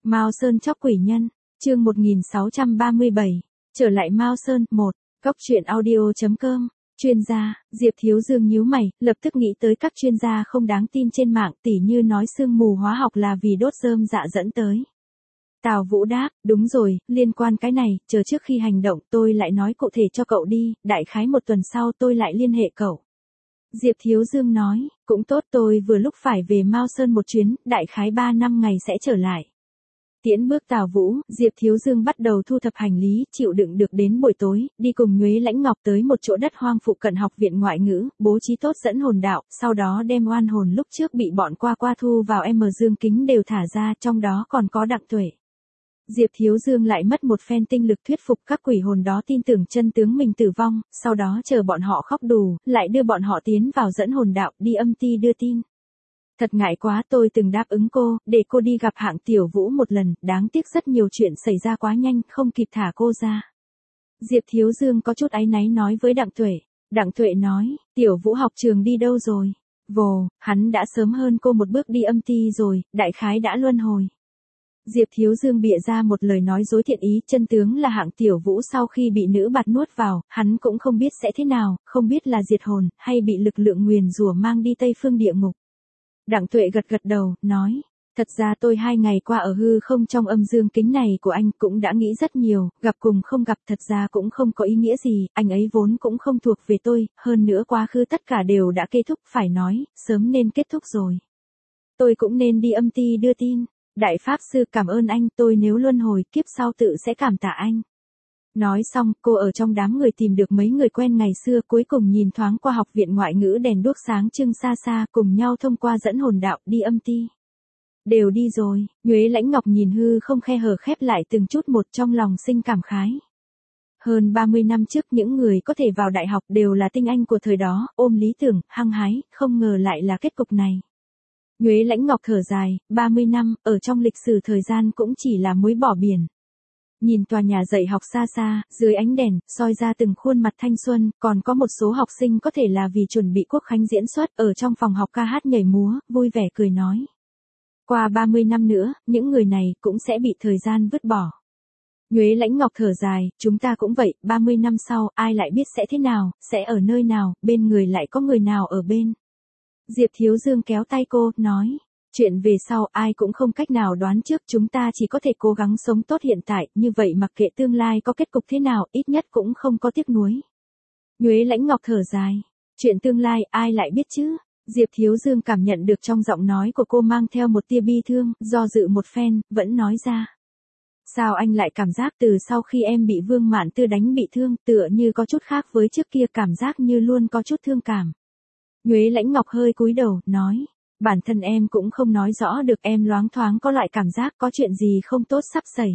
Mao Sơn chóc quỷ nhân, chương 1637, trở lại Mao Sơn, 1, Cóc truyện audio.com, chuyên gia, Diệp Thiếu Dương nhíu mày, lập tức nghĩ tới các chuyên gia không đáng tin trên mạng tỉ như nói sương mù hóa học là vì đốt rơm dạ dẫn tới. Tào Vũ đáp, đúng rồi, liên quan cái này, chờ trước khi hành động tôi lại nói cụ thể cho cậu đi, đại khái một tuần sau tôi lại liên hệ cậu. Diệp Thiếu Dương nói, cũng tốt tôi vừa lúc phải về Mao Sơn một chuyến, đại khái 3-5 ngày sẽ trở lại. Tiễn bước Tào Vũ, Diệp Thiếu Dương bắt đầu thu thập hành lý, chịu đựng được đến buổi tối, đi cùng Nhuế Lãnh Ngọc tới một chỗ đất hoang phụ cận học viện ngoại ngữ, bố trí tốt dẫn hồn đạo, sau đó đem oan hồn lúc trước bị bọn qua thu vào dương kính đều thả ra, trong đó còn có Đặng Tuệ. Diệp Thiếu Dương lại mất một phen tinh lực thuyết phục các quỷ hồn đó tin tưởng chân tướng mình tử vong, sau đó chờ bọn họ khóc đủ, lại đưa bọn họ tiến vào dẫn hồn đạo, đi âm ti đưa tin. Thật ngại quá, tôi từng đáp ứng cô, để cô đi gặp Hạng Tiểu Vũ một lần, đáng tiếc rất nhiều chuyện xảy ra quá nhanh, không kịp thả cô ra. Diệp Thiếu Dương có chút áy náy nói với Đặng Tuệ. Đặng Tuệ nói, Tiểu Vũ học trường đi đâu rồi? Vồ, hắn đã sớm hơn cô một bước đi âm ti rồi, đại khái đã luân hồi. Diệp Thiếu Dương bịa ra một lời nói dối thiện ý, chân tướng là Hạng Tiểu Vũ sau khi bị nữ bạt nuốt vào, hắn cũng không biết sẽ thế nào, không biết là diệt hồn, hay bị lực lượng nguyền rủa mang đi Tây Phương địa ngục. Đặng Tuệ gật đầu, nói, thật ra tôi 2 ngày qua ở hư không trong âm dương kính này của anh cũng đã nghĩ rất nhiều, gặp cùng không gặp thật ra cũng không có ý nghĩa gì, anh ấy vốn cũng không thuộc về tôi, hơn nữa quá khứ tất cả đều đã kết thúc, phải nói, sớm nên kết thúc rồi. Tôi cũng nên đi âm ti đưa tin. Đại Pháp Sư cảm ơn anh, tôi nếu luân hồi kiếp sau tự sẽ cảm tạ anh. Nói xong, cô ở trong đám người tìm được mấy người quen ngày xưa, cuối cùng nhìn thoáng qua học viện ngoại ngữ đèn đuốc sáng trưng xa xa, cùng nhau thông qua dẫn hồn đạo đi âm ti. Đều đi rồi, Nhuế Lãnh Ngọc nhìn hư không khe hở khép lại từng chút một, trong lòng sinh cảm khái. Hơn 30 năm trước những người có thể vào đại học đều là tinh anh của thời đó, ôm lý tưởng, hăng hái, không ngờ lại là kết cục này. Nhuế Lãnh Ngọc thở dài, 30 năm, ở trong lịch sử thời gian cũng chỉ là muối bỏ biển. Nhìn tòa nhà dạy học xa xa, dưới ánh đèn, soi ra từng khuôn mặt thanh xuân, còn có một số học sinh có thể là vì chuẩn bị quốc khánh diễn xuất, ở trong phòng học ca hát nhảy múa, vui vẻ cười nói. Qua 30 năm nữa, những người này cũng sẽ bị thời gian vứt bỏ. Nhuế Lãnh Ngọc thở dài, chúng ta cũng vậy, 30 năm sau, ai lại biết sẽ thế nào, sẽ ở nơi nào, bên người lại có người nào ở bên. Diệp Thiếu Dương kéo tay cô, nói, chuyện về sau ai cũng không cách nào đoán trước, chúng ta chỉ có thể cố gắng sống tốt hiện tại, như vậy mặc kệ tương lai có kết cục thế nào, ít nhất cũng không có tiếc nuối. Nhuế Lãnh Ngọc thở dài, chuyện tương lai ai lại biết chứ? Diệp Thiếu Dương cảm nhận được trong giọng nói của cô mang theo một tia bi thương, do dự một phen, vẫn nói ra. Sao anh lại cảm giác từ sau khi em bị Vương Mạn Tư đánh bị thương, tựa như có chút khác với trước kia, cảm giác như luôn có chút thương cảm. Nhuế Lãnh Ngọc hơi cúi đầu, nói, bản thân em cũng không nói rõ được, em loáng thoáng có loại cảm giác có chuyện gì không tốt sắp xảy.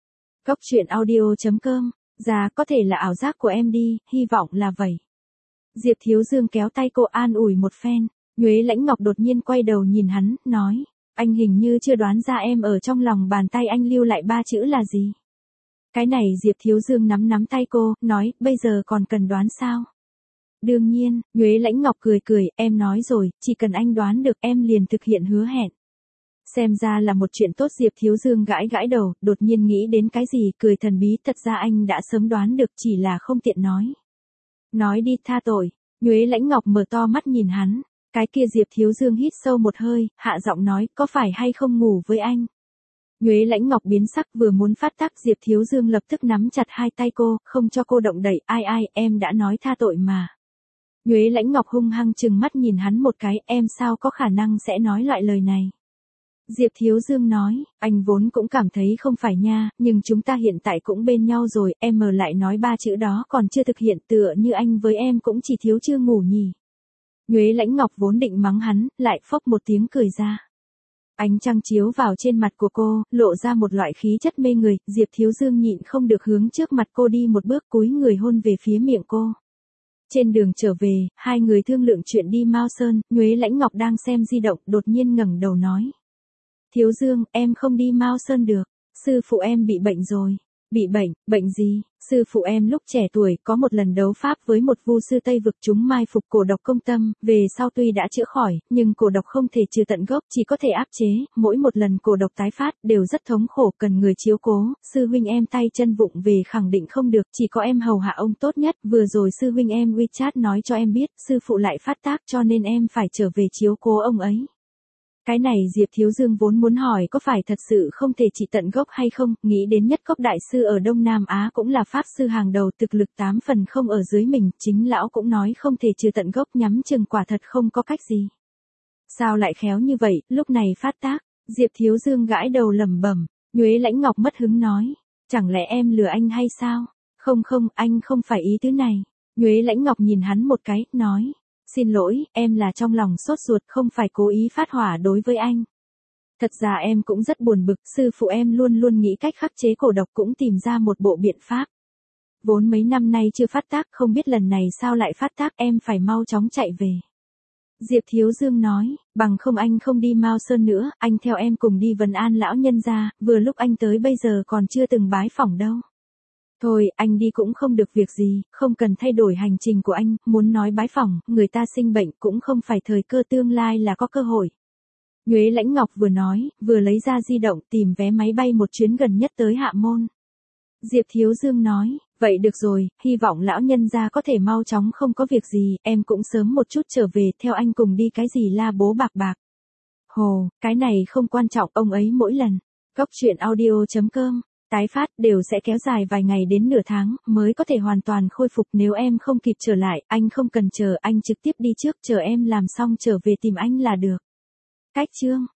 Cóc truyện audio.com, ra có thể là ảo giác của em đi, hy vọng là vậy. Diệp Thiếu Dương kéo tay cô an ủi một phen, Nhuế Lãnh Ngọc đột nhiên quay đầu nhìn hắn, nói, anh hình như chưa đoán ra em ở trong lòng bàn tay anh lưu lại 3 chữ là gì. Cái này Diệp Thiếu Dương nắm tay cô, nói, bây giờ còn cần đoán sao? Đương nhiên, Nhuế Lãnh Ngọc cười, em nói rồi, chỉ cần anh đoán được em liền thực hiện hứa hẹn. Xem ra là một chuyện tốt. Diệp Thiếu Dương gãi đầu, đột nhiên nghĩ đến cái gì, cười thần bí, thật ra anh đã sớm đoán được, chỉ là không tiện nói. Nói đi, tha tội. Nhuế Lãnh Ngọc mở to mắt nhìn hắn, cái kia Diệp Thiếu Dương hít sâu một hơi, hạ giọng nói, có phải hay không ngủ với anh? Nhuế Lãnh Ngọc biến sắc, vừa muốn phát tác, Diệp Thiếu Dương lập tức nắm chặt hai tay cô, không cho cô động đậy, ai, em đã nói tha tội mà. Nhuế Lãnh Ngọc hung hăng trừng mắt nhìn hắn một cái, em sao có khả năng sẽ nói loại lời này. Diệp Thiếu Dương nói, anh vốn cũng cảm thấy không phải nha, nhưng chúng ta hiện tại cũng bên nhau rồi, em lại nói 3 chữ đó còn chưa thực hiện, tựa như anh với em cũng chỉ thiếu chưa ngủ nhỉ. Nhuế Lãnh Ngọc vốn định mắng hắn, lại phốc một tiếng cười ra. Ánh trăng chiếu vào trên mặt của cô, lộ ra một loại khí chất mê người, Diệp Thiếu Dương nhịn không được hướng trước mặt cô đi một bước, cúi người hôn về phía miệng cô. Trên đường trở về, hai người thương lượng chuyện đi Mao Sơn, Nhuế Lãnh Ngọc đang xem di động, đột nhiên ngẩng đầu nói. Thiếu Dương, em không đi Mao Sơn được, sư phụ em bị bệnh rồi. Bị bệnh gì? Sư phụ em lúc trẻ tuổi có một lần đấu pháp với một vu sư Tây vực, chúng mai phục cổ độc công tâm, về sau tuy đã chữa khỏi, nhưng cổ độc không thể trừ tận gốc, chỉ có thể áp chế, mỗi một lần cổ độc tái phát đều rất thống khổ, cần người chiếu cố, sư huynh em tay chân vụng về khẳng định không được, chỉ có em hầu hạ ông tốt nhất, vừa rồi sư huynh em WeChat nói cho em biết, sư phụ lại phát tác cho nên em phải trở về chiếu cố ông ấy. Cái này Diệp Thiếu Dương vốn muốn hỏi có phải thật sự không thể trị tận gốc hay không, nghĩ đến Nhất Cốc đại sư ở Đông Nam Á cũng là pháp sư hàng đầu, thực lực 8 phần không ở dưới mình, chính lão cũng nói không thể trừ tận gốc, nhắm chừng quả thật không có cách gì. Sao lại khéo như vậy, lúc này phát tác, Diệp Thiếu Dương gãi đầu lẩm bẩm, Nhuế Lãnh Ngọc mất hứng nói, chẳng lẽ em lừa anh hay sao? Không, anh không phải ý tứ này. Nhuế Lãnh Ngọc nhìn hắn một cái, nói. Xin lỗi, em là trong lòng sốt ruột, không phải cố ý phát hỏa đối với anh. Thật ra em cũng rất buồn bực, sư phụ em luôn luôn nghĩ cách khắc chế cổ độc, cũng tìm ra một bộ biện pháp. Vốn mấy năm nay chưa phát tác, không biết lần này sao lại phát tác, em phải mau chóng chạy về. Diệp Thiếu Dương nói, bằng không anh không đi Mao Sơn nữa, anh theo em cùng đi vấn an lão nhân gia, vừa lúc anh tới bây giờ còn chưa từng bái phỏng đâu. Thôi, anh đi cũng không được việc gì, không cần thay đổi hành trình của anh, muốn nói bái phỏng, người ta sinh bệnh cũng không phải thời cơ, tương lai là có cơ hội. Nhuế Lãnh Ngọc vừa nói, vừa lấy ra di động tìm vé máy bay một chuyến gần nhất tới Hạ Môn. Diệp Thiếu Dương nói, vậy được rồi, hy vọng lão nhân gia có thể mau chóng không có việc gì, em cũng sớm một chút trở về, theo anh cùng đi cái gì la bố bạc bạc. Hồ, cái này không quan trọng, ông ấy mỗi lần. Góc truyện audio.com tái phát đều sẽ kéo dài vài ngày đến nửa tháng mới có thể hoàn toàn khôi phục, nếu em không kịp trở lại, anh không cần chờ, anh trực tiếp đi trước, chờ em làm xong trở về tìm anh là được. Cách chương